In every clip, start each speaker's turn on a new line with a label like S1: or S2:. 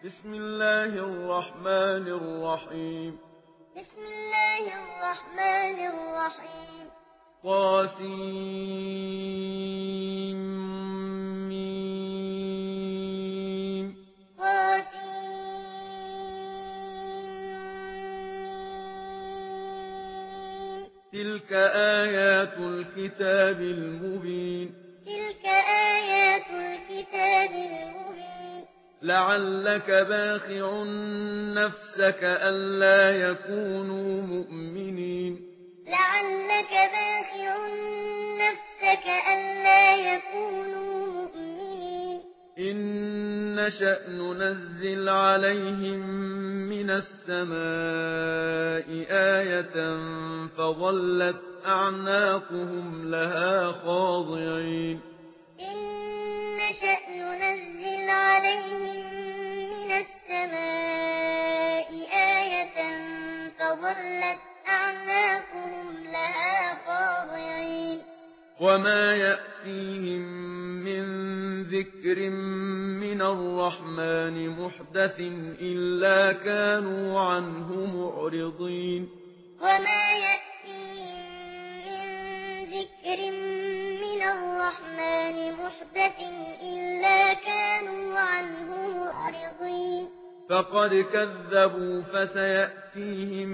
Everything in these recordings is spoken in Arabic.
S1: بسم الله الرحمن الرحيم.
S2: بسم الله الرحمن الرحيم.
S1: طاسيم.
S2: طاسيم.
S1: تلك آيات الكتاب المبين.
S2: تلك آيات الكتاب المبين.
S1: لعلك باخع نفسك ألا يكونوا مؤمنين.
S2: لعلك باخع نفسك ألا يكونوا مؤمنين.
S1: إن نشأ ننزل عليهم من السماء آية فظلت أعناقهم لها خاضعين.
S2: إن نشأ ننزل عليهم من السماء آية فظلت أعناقهم لها خاضعين.
S1: وما يأتيهم من ذكر من الرحمن محدث إلا كانوا عنه معرضين.
S2: وما يأتيهم من ذكر من الرحمن محدث إلا كانوا عنه معرضين.
S1: فقد كذبوا فسيأتيهم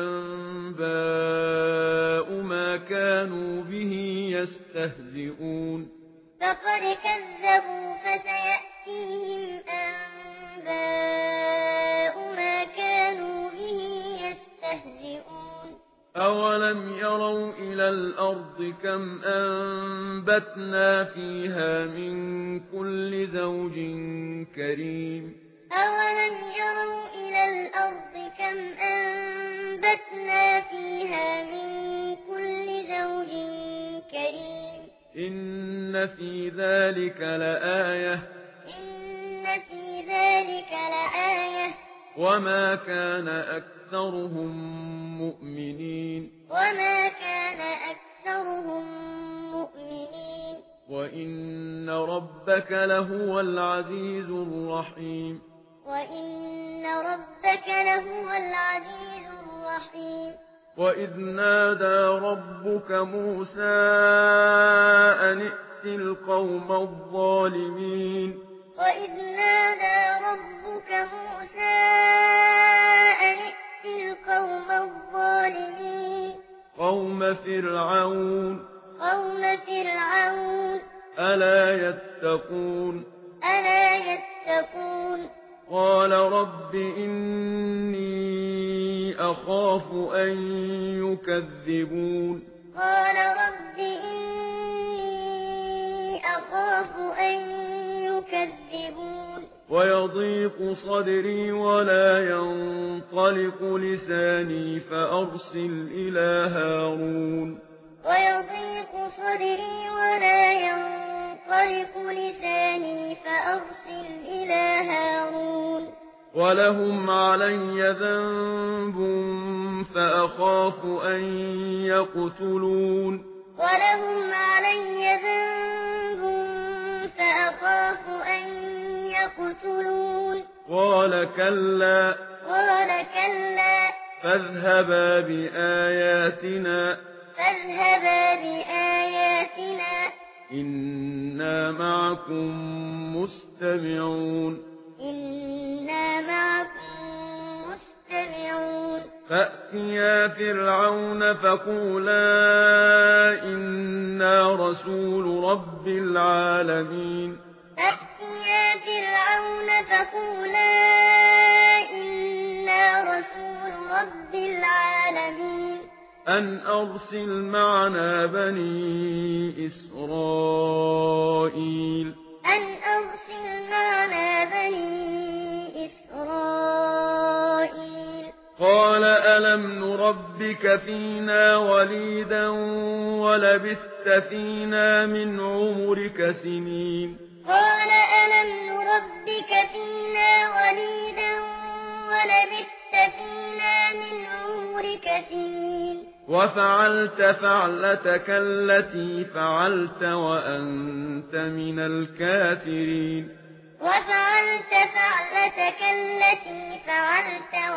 S1: أنباء ما كانوا به يستهزئون.
S2: فقد كذبوا فسيأتيهم أنباء ما كانوا به يستهزئون.
S1: أولم يروا إلى الأرض كم أنبتنا فيها من كل زوج كريم.
S2: أولم يروا إلى الأرض كم أنبتنا فيها من كل زوج كريم.
S1: إن في ذلك لآية.
S2: إن في ذلك لآية.
S1: وما كان أكثرهم مؤمنين.
S2: وما كان أكثرهم مؤمنين.
S1: وإن ربك لهو العزيز الرحيم.
S2: وإن ربك لهو العزيز الرحيم.
S1: وإذ نادى ربك موسى أن ائت القوم الظالمين.
S2: وإذ نادى ربك موسى أن ائت القوم الظالمين.
S1: قوم فرعون.
S2: قوم فرعون.
S1: ألا يتقون.
S2: ألا يتقون.
S1: قال رب إني أخاف أن يكذبون.
S2: قال رب إني أخاف أن يكذبون.
S1: ويضيق صدري ولا ينطلق لساني فأرسل إلى هارون.
S2: ويضيق صدري ولا ينطلق لساني فأرسل إلى هارون.
S1: ولهم علي ذنب فأخاف أن يقتلون.
S2: ولهم علي ذنب فأخاف أن يقتلون.
S1: قال كلا.
S2: قال كلا.
S1: فاذهبا بآياتنا.
S2: فاذهبا بآياتنا.
S1: إنا معكم مستمعون.
S2: إنا معكم مستمعون.
S1: فأتيا فرعون فقولا إنا رسول رب العالمين.
S2: فأتيا فرعون فقولا إنا رسول رب العالمين.
S1: أن أرسل معنا بني إسرائيل.
S2: أن أرسل معنا بني إسرائيل.
S1: قال ألم نربك فينا وليدا ولبثت فينا من عمرك سنين.
S2: قال ألم نربك فينا وليدا ولبثت فينا من عمرك سنين.
S1: وفعلت فعلتك التي فعلت وأنت من الكافرين.
S2: وفعلت فعلتك التي فعلت